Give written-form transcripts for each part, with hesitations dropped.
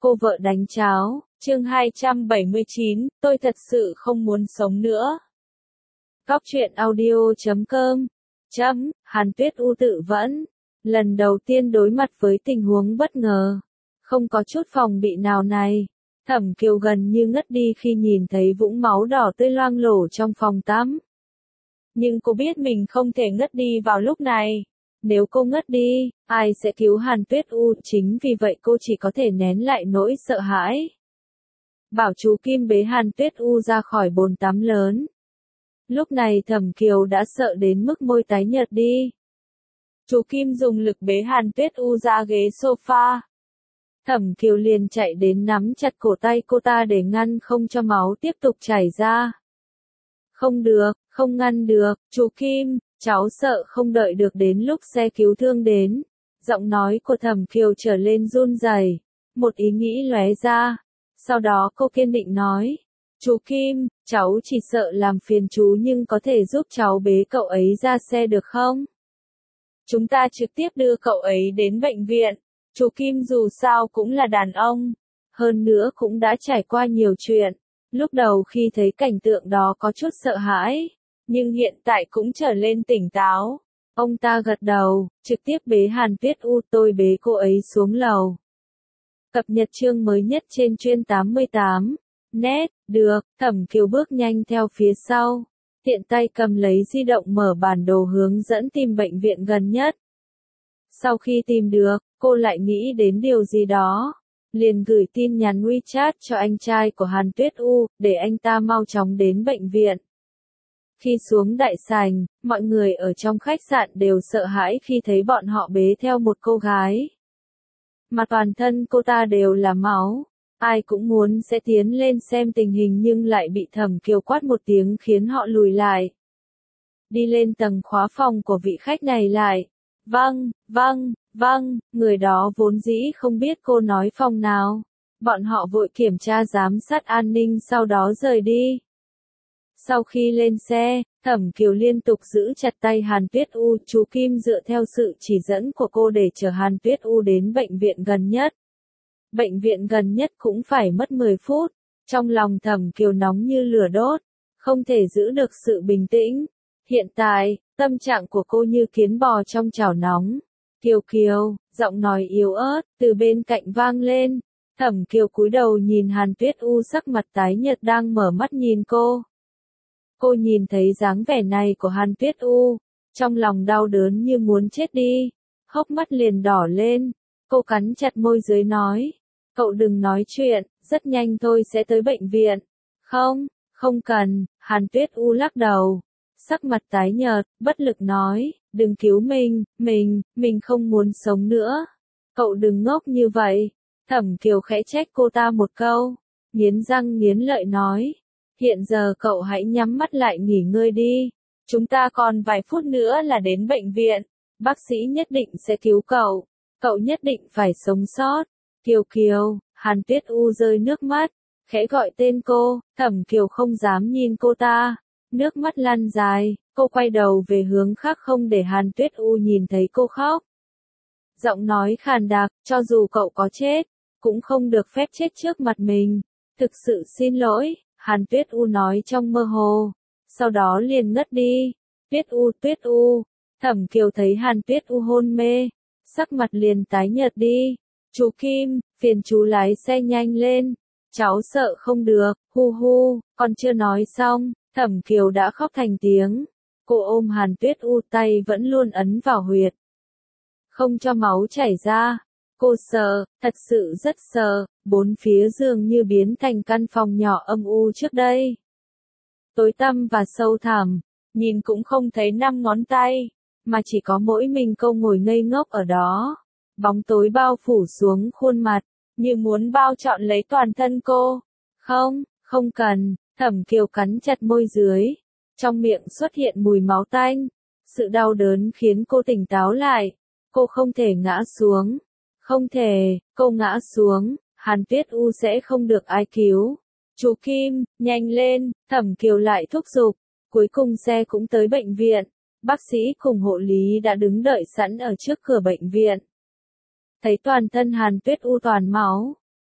Cô vợ đánh cháo, chương 279, tôi thật sự không muốn sống nữa. Góc truyện audio.com Hàn Tuyết U tự vẫn. Lần đầu tiên đối mặt với tình huống bất ngờ. Không có chút phòng bị nào này. Thẩm Kiều gần như ngất đi khi nhìn thấy vũng máu đỏ tươi loang lổ trong phòng tắm. Nhưng cô biết mình không thể ngất đi vào lúc này. Nếu cô ngất đi, ai sẽ cứu Hàn Tuyết U? Chính vì vậy cô chỉ có thể nén lại nỗi sợ hãi. Bảo chú Kim bế Hàn Tuyết U ra khỏi bồn tắm lớn. Lúc này Thẩm Kiều đã sợ đến mức môi tái nhợt đi. Chú Kim dùng lực bế Hàn Tuyết U ra ghế sofa. Thẩm Kiều liền chạy đến nắm chặt cổ tay cô ta để ngăn không cho máu tiếp tục chảy ra. Không được, không ngăn được, chú Kim, cháu sợ không đợi được đến lúc xe cứu thương đến. Giọng nói của Thẩm Kiều trở lên run rẩy, một ý nghĩ lóe ra. Sau đó cô kiên định nói, chú Kim, cháu chỉ sợ làm phiền chú nhưng có thể giúp cháu bế cậu ấy ra xe được không? Chúng ta trực tiếp đưa cậu ấy đến bệnh viện. Chú Kim dù sao cũng là đàn ông, hơn nữa cũng đã trải qua nhiều chuyện. Lúc đầu khi thấy cảnh tượng đó có chút sợ hãi, nhưng hiện tại cũng trở lên tỉnh táo. Ông ta gật đầu, trực tiếp bế Hàn Tuyết U, tôi bế cô ấy xuống lầu. Cập nhật chương mới nhất trên Truyện 88. Net, được, Thẩm Kiều bước nhanh theo phía sau. Tiện tay cầm lấy di động mở bản đồ hướng dẫn tìm bệnh viện gần nhất. Sau khi tìm được, cô lại nghĩ đến điều gì đó. Liền gửi tin nhắn WeChat cho anh trai của Hàn Tuyết U, để anh ta mau chóng đến bệnh viện. Khi xuống đại sảnh, mọi người ở trong khách sạn đều sợ hãi khi thấy bọn họ bế theo một cô gái. Mà toàn thân cô ta đều là máu. Ai cũng muốn sẽ tiến lên xem tình hình nhưng lại bị Thẩm Kiều quát một tiếng khiến họ lùi lại. Đi lên tầng khóa phòng của vị khách này lại. Vâng, người đó vốn dĩ không biết cô nói phòng nào. Bọn họ vội kiểm tra giám sát an ninh sau đó rời đi. Sau khi lên xe, Thẩm Kiều liên tục giữ chặt tay Hàn Tuyết U, chú Kim dựa theo sự chỉ dẫn của cô để chở Hàn Tuyết U đến bệnh viện gần nhất. Bệnh viện gần nhất cũng phải mất 10 phút. Trong lòng Thẩm Kiều nóng như lửa đốt, không thể giữ được sự bình tĩnh. Hiện tại, tâm trạng của cô như kiến bò trong chảo nóng. Kiều, giọng nói yếu ớt, từ bên cạnh vang lên. Thẩm Kiều cúi đầu nhìn Hàn Tuyết U sắc mặt tái nhợt đang mở mắt nhìn cô. Cô nhìn thấy dáng vẻ này của Hàn Tuyết U, trong lòng đau đớn như muốn chết đi, hốc mắt liền đỏ lên. Cô cắn chặt môi dưới nói, cậu đừng nói chuyện, rất nhanh tôi sẽ tới bệnh viện. Không cần, Hàn Tuyết U lắc đầu, sắc mặt tái nhợt, bất lực nói, đừng cứu mình không muốn sống nữa. Cậu đừng ngốc như vậy. Thẩm Kiều khẽ trách cô ta một câu, nghiến răng nghiến lợi nói, hiện giờ cậu hãy nhắm mắt lại nghỉ ngơi đi. Chúng ta còn vài phút nữa là đến bệnh viện, bác sĩ nhất định sẽ cứu cậu. Cậu nhất định phải sống sót. Kiều, Hàn Tuyết U rơi nước mắt, khẽ gọi tên cô. Thẩm Kiều không dám nhìn cô ta, nước mắt lăn dài, cô quay đầu về hướng khác không để Hàn Tuyết U nhìn thấy cô khóc. Giọng nói khàn đặc, cho dù cậu có chết, cũng không được phép chết trước mặt mình. Thực sự xin lỗi, Hàn Tuyết U nói trong mơ hồ, sau đó liền ngất đi. Tuyết U, Thẩm Kiều thấy Hàn Tuyết U hôn mê, sắc mặt liền tái nhợt đi. Chú Kim, phiền chú lái xe nhanh lên, cháu sợ không được, còn chưa nói xong, Thẩm Kiều đã khóc thành tiếng. Cô ôm Hàn Tuyết U, tay vẫn luôn ấn vào huyệt, không cho máu chảy ra. Cô sợ, thật sự rất sợ, bốn phía dường như biến thành căn phòng nhỏ âm u trước đây. Tối tăm và sâu thẳm, nhìn cũng không thấy 5 ngón tay, mà chỉ có mỗi mình cô ngồi ngây ngốc ở đó. Bóng tối bao phủ xuống khuôn mặt, như muốn bao trọn lấy toàn thân cô. Không cần, Thẩm Kiều cắn chặt môi dưới, trong miệng xuất hiện mùi máu tanh. Sự đau đớn khiến cô tỉnh táo lại, cô không thể ngã xuống. Không thể, cô ngã xuống, Hàn Tuyết U sẽ không được ai cứu. Chú Kim, nhanh lên, Thẩm Kiều lại thúc giục. Cuối cùng xe cũng tới bệnh viện. Bác sĩ cùng hộ lý đã đứng đợi sẵn ở trước cửa bệnh viện. Thấy toàn thân Hàn Tuyết U toàn máu,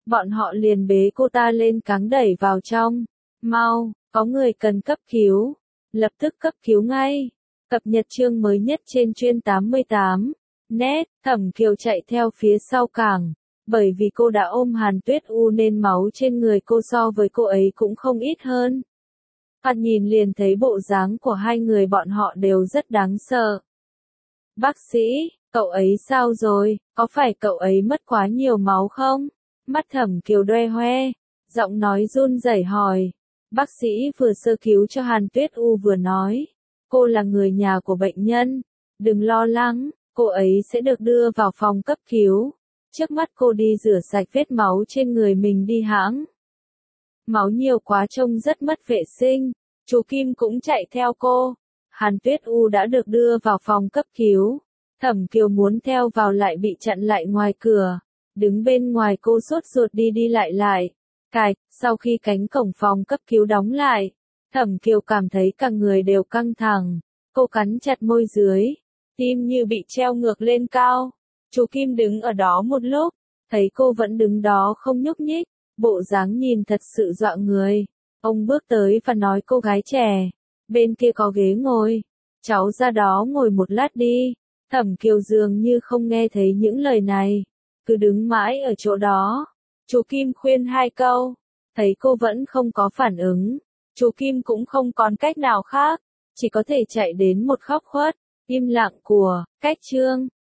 bọn họ liền bế cô ta lên cáng đẩy vào trong. Mau, có người cần cấp cứu. Lập tức cấp cứu ngay. Cập nhật chương mới nhất trên chuyên 88. Net, Thẩm Kiều chạy theo phía sau cảng. Bởi vì cô đã ôm Hàn Tuyết U nên máu trên người cô so với cô ấy cũng không ít hơn. Thoạt nhìn liền thấy bộ dáng của hai người bọn họ đều rất đáng sợ. Bác sĩ, cậu ấy sao rồi, có phải cậu ấy mất quá nhiều máu không? Mắt Thẩm Kiều đoe hoe, giọng nói run rẩy hỏi. Bác sĩ vừa sơ cứu cho Hàn Tuyết U vừa nói. Cô là người nhà của bệnh nhân. Đừng lo lắng, cô ấy sẽ được đưa vào phòng cấp cứu. Trước mắt cô đi rửa sạch vết máu trên người mình đi hãng. Máu nhiều quá trông rất mất vệ sinh. Chú Kim cũng chạy theo cô. Hàn Tuyết U đã được đưa vào phòng cấp cứu. Thẩm Kiều muốn theo vào lại bị chặn lại ngoài cửa. Đứng bên ngoài cô sốt ruột đi lại. Sau khi cánh cổng phòng cấp cứu đóng lại, Thẩm Kiều cảm thấy cả người đều căng thẳng. Cô cắn chặt môi dưới, tim như bị treo ngược lên cao. Chú Kim đứng ở đó một lúc, thấy cô vẫn đứng đó không nhúc nhích, bộ dáng nhìn thật sự dọa người. Ông bước tới và nói cô gái trẻ, bên kia có ghế ngồi, cháu ra đó ngồi một lát đi. Thẩm Kiều dường như không nghe thấy những lời này, cứ đứng mãi ở chỗ đó. Chú Kim khuyên hai câu, thấy cô vẫn không có phản ứng, chú Kim cũng không còn cách nào khác, chỉ có thể chạy đến một góc khuất, im lặng của, cách chương.